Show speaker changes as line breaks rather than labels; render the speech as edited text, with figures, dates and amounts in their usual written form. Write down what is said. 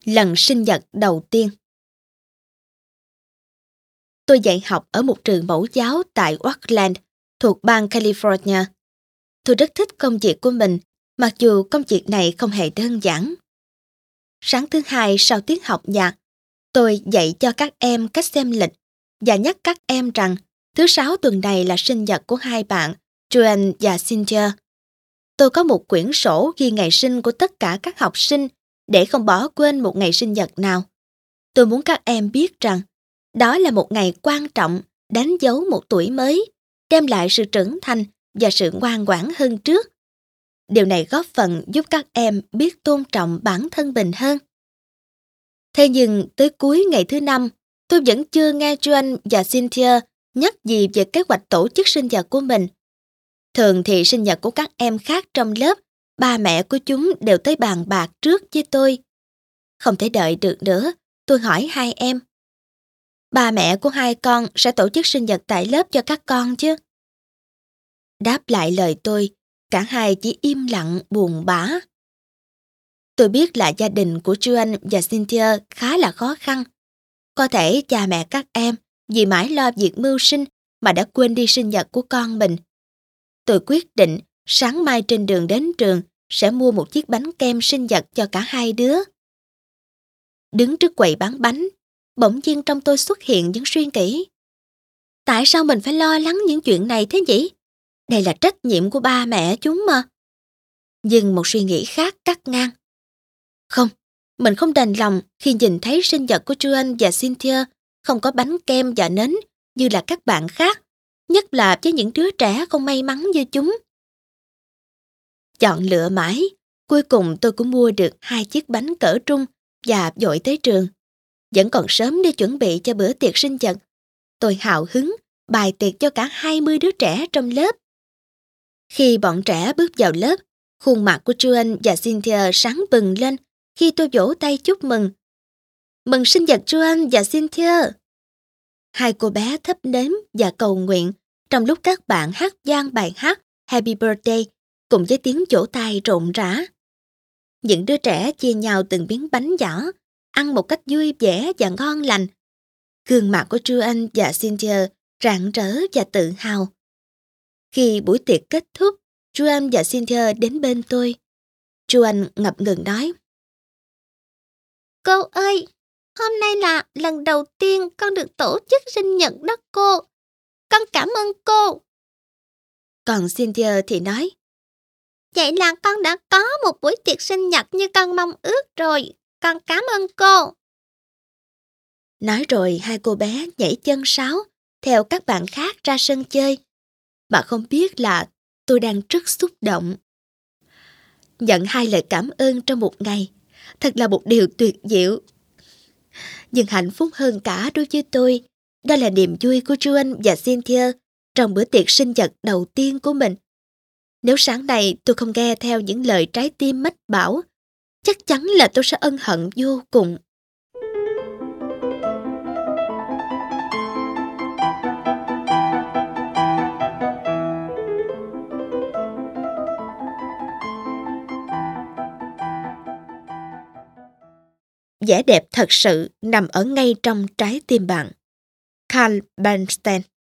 Lần sinh nhật đầu tiên. Tôi dạy học ở một trường mẫu giáo tại Oakland, thuộc bang California. Tôi rất thích công việc của mình, mặc dù công việc này không hề đơn giản. Sáng thứ Hai sau tiết học nhạc, tôi dạy cho các em cách xem lịch và nhắc các em rằng thứ Sáu tuần này là sinh nhật của hai bạn, Joan và Cynthia. Tôi có một quyển sổ ghi ngày sinh của tất cả các học sinh để không bỏ quên một ngày sinh nhật nào. Tôi muốn các em biết rằng đó là một ngày quan trọng, đánh dấu một tuổi mới, đem lại sự trưởng thành và sự ngoan ngoãn hơn trước. Điều này góp phần giúp các em biết tôn trọng bản thân mình hơn. Thế nhưng tới cuối ngày thứ Năm, tôi vẫn chưa nghe Joan và Cynthia nhắc gì về kế hoạch tổ chức sinh nhật của mình. Thường thì sinh nhật của các em khác trong lớp, ba mẹ của chúng đều tới bàn bạc trước với tôi. Không thể đợi được nữa, tôi hỏi hai em. Ba mẹ của hai con sẽ tổ chức sinh nhật tại lớp cho các con chứ? Đáp lại lời tôi, cả hai chỉ im lặng buồn bã. Tôi biết là gia đình của Joan và Cynthia khá là khó khăn. Có thể cha mẹ các em vì mãi lo việc mưu sinh mà đã quên đi sinh nhật của con mình. Tôi quyết định sáng mai trên đường đến trường sẽ mua một chiếc bánh kem sinh nhật cho cả hai đứa. Đứng trước quầy bán bánh, bỗng nhiên trong tôi xuất hiện những suy nghĩ. Tại sao mình phải lo lắng những chuyện này thế nhỉ? Đây là trách nhiệm của ba mẹ chúng mà. Nhưng một suy nghĩ khác cắt ngang. Không, mình không đành lòng khi nhìn thấy sinh nhật của Joan và Cynthia không có bánh kem và nến như là các bạn khác, nhất là với những đứa trẻ không may mắn như chúng. Chọn lựa mãi, cuối cùng tôi cũng mua được 2 chiếc bánh cỡ trung và vội tới trường. Vẫn còn sớm để chuẩn bị cho bữa tiệc sinh nhật. Tôi hào hứng bày tiệc cho cả 20 đứa trẻ trong lớp. Khi bọn trẻ bước vào lớp, khuôn mặt của Joan và Cynthia sáng bừng lên khi tôi vỗ tay chúc mừng. Mừng sinh nhật Joan và Cynthia! Hai cô bé thắp nến và cầu nguyện trong lúc các bạn hát vang bài hát Happy Birthday cùng với tiếng vỗ tay rộn rã. Những đứa trẻ chia nhau từng miếng bánh nhỏ, ăn một cách vui vẻ và ngon lành. Gương mặt của Joan và Cynthia rạng rỡ và tự hào. Khi buổi tiệc kết thúc, Joan và Cynthia đến bên tôi. Joan ngập ngừng nói. Cô ơi, hôm nay là lần đầu tiên con được tổ chức sinh nhật đó cô. Con cảm ơn cô. Còn Cynthia thì nói. Vậy là con đã có một buổi tiệc sinh nhật như con mong ước rồi. Con cảm ơn cô. Nói rồi hai cô bé nhảy chân sáo theo các bạn khác ra sân chơi. Mà không biết là tôi đang rất xúc động. Nhận 2 lời cảm ơn trong một ngày, thật là một điều tuyệt diệu. Nhưng hạnh phúc hơn cả đối với tôi, đó là niềm vui của Joan và Cynthia trong bữa tiệc sinh nhật đầu tiên của mình. Nếu sáng nay tôi không nghe theo những lời trái tim mách bảo, chắc chắn là tôi sẽ ân hận vô cùng. Vẻ đẹp thật sự nằm ở ngay trong trái tim bạn. Carl Bernstein.